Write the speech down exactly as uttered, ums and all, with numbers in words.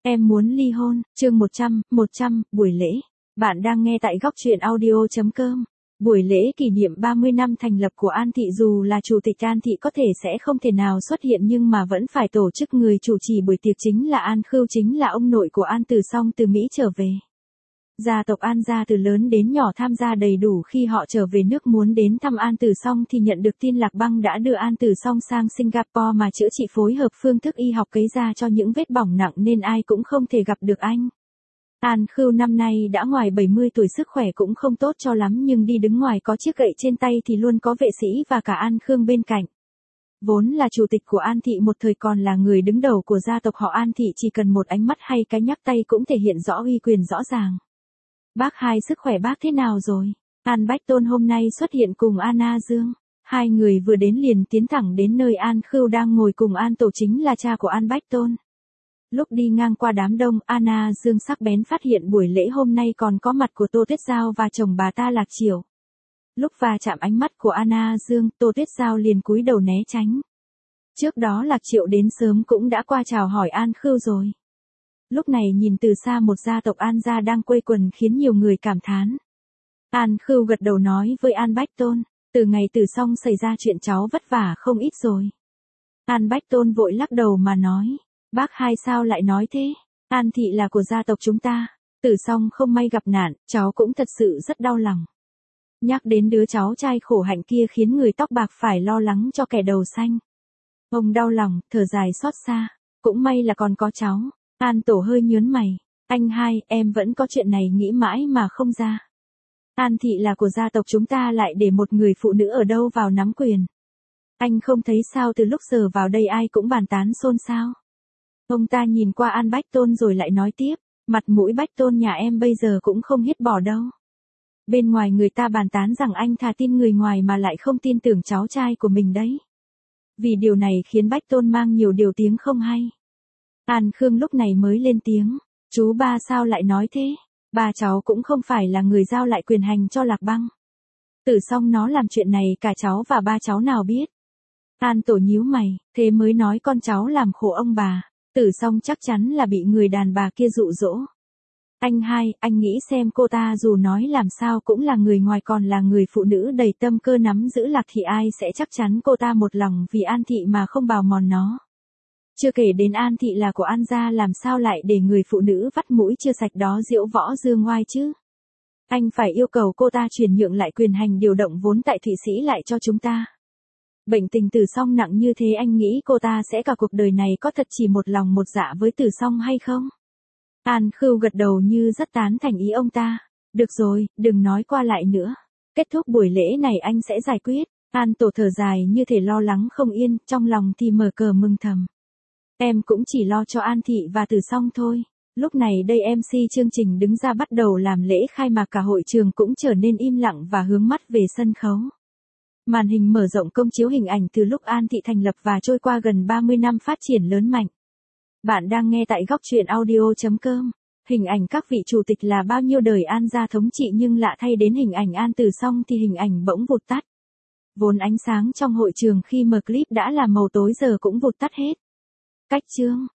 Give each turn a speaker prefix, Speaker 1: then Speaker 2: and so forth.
Speaker 1: Em muốn ly hôn, chương một trăm, một trăm, buổi lễ. Bạn đang nghe tại góc truyện audio chấm com. Buổi lễ kỷ niệm ba mươi năm thành lập của An Thị, dù là chủ tịch An Thị có thể sẽ không thể nào xuất hiện nhưng mà vẫn phải tổ chức, người chủ trì buổi tiệc chính là An Khưu, chính là ông nội của An Tử Song từ Mỹ trở về. Gia tộc An gia từ lớn đến nhỏ tham gia đầy đủ. Khi họ trở về nước muốn đến thăm An Tử Song thì nhận được tin Lạc Băng đã đưa An Tử Song sang Singapore mà chữa trị, phối hợp phương thức y học cấy ra cho những vết bỏng nặng nên ai cũng không thể gặp được anh. An Khưu năm nay đã ngoài bảy mươi tuổi, sức khỏe cũng không tốt cho lắm nhưng đi đứng ngoài có chiếc gậy trên tay thì luôn có vệ sĩ và cả An Khương bên cạnh. Vốn là chủ tịch của An Thị, một thời còn là người đứng đầu của gia tộc họ An Thị, chỉ cần một ánh mắt hay cái nhắc tay cũng thể hiện rõ uy quyền rõ ràng. Bác hai, sức khỏe bác thế nào rồi? An Bách Tôn hôm nay xuất hiện cùng Anna Dương. Hai người vừa đến liền tiến thẳng đến nơi An Khưu đang ngồi cùng An Tổ, chính là cha của An Bách Tôn. Lúc đi ngang qua đám đông, Anna Dương sắc bén phát hiện buổi lễ hôm nay còn có mặt của Tô Tuyết Giao và chồng bà ta Lạc Chiểu. Lúc va chạm ánh mắt của Anna Dương, Tô Tuyết Giao liền cúi đầu né tránh. Trước đó Lạc Chiểu đến sớm cũng đã qua chào hỏi An Khưu rồi. Lúc này nhìn từ xa một gia tộc An gia đang quây quần khiến nhiều người cảm thán. An Khưu gật đầu nói với An Bách Tôn, từ ngày Tử Song xảy ra chuyện cháu vất vả không ít rồi. An Bách Tôn vội lắc đầu mà nói, bác hai sao lại nói thế? An Thị là của gia tộc chúng ta, Tử Song không may gặp nạn, cháu cũng thật sự rất đau lòng. Nhắc đến đứa cháu trai khổ hạnh kia khiến người tóc bạc phải lo lắng cho kẻ đầu xanh. Ông đau lòng, thở dài xót xa, cũng may là còn có cháu. An Tổ hơi nhớn mày, anh hai, em vẫn có chuyện này nghĩ mãi mà không ra. An Thị là của gia tộc chúng ta lại để một người phụ nữ ở đâu vào nắm quyền. Anh không thấy sao từ lúc giờ vào đây ai cũng bàn tán xôn xao. Ông ta nhìn qua An Bách Tôn rồi lại nói tiếp, mặt mũi Bách Tôn nhà em bây giờ cũng không hiết bỏ đâu. Bên ngoài người ta bàn tán rằng anh thà tin người ngoài mà lại không tin tưởng cháu trai của mình đấy. Vì điều này khiến Bách Tôn mang nhiều điều tiếng không hay. An Khương lúc này mới lên tiếng, chú ba sao lại nói thế? Ba cháu cũng không phải là người giao lại quyền hành cho Lạc Băng. Tử Song nó làm chuyện này cả cháu và ba cháu nào biết. An Tổ nhíu mày, thế mới nói con cháu làm khổ ông bà. Tử Song chắc chắn là bị người đàn bà kia dụ dỗ. Anh hai, anh nghĩ xem, cô ta dù nói làm sao cũng là người ngoài, còn là người phụ nữ đầy tâm cơ nắm giữ Lạc Thị, ai sẽ chắc chắn cô ta một lòng vì An Thị mà không bào mòn nó. Chưa kể đến An Thị là của An gia, làm sao lại để người phụ nữ vắt mũi chưa sạch đó diễu võ dương ngoai chứ? Anh phải yêu cầu cô ta chuyển nhượng lại quyền hành điều động vốn tại Thụy Sĩ lại cho chúng ta. Bệnh tình Tử Song nặng như thế, anh nghĩ cô ta sẽ cả cuộc đời này có thật chỉ một lòng một dạ với Tử Song hay không? An Khưu gật đầu như rất tán thành ý ông ta. Được rồi, đừng nói qua lại nữa. Kết thúc buổi lễ này anh sẽ giải quyết. An Tổ thở dài như thể lo lắng không yên, trong lòng thì mở cờ mừng thầm. Em cũng chỉ lo cho An Thị và Tử Song thôi. Lúc này đây em xê chương trình đứng ra bắt đầu làm lễ khai mạc, cả hội trường cũng trở nên im lặng và hướng mắt về sân khấu. Màn hình mở rộng công chiếu hình ảnh từ lúc An Thị thành lập và trôi qua gần ba mươi năm phát triển lớn mạnh. Bạn đang nghe tại góc truyện audio chấm com. Hình ảnh các vị chủ tịch là bao nhiêu đời An gia thống trị, nhưng lạ thay đến hình ảnh An Tử Song thì hình ảnh bỗng vụt tắt. Vốn ánh sáng trong hội trường khi mở clip đã là màu tối giờ cũng vụt tắt hết. Cách chương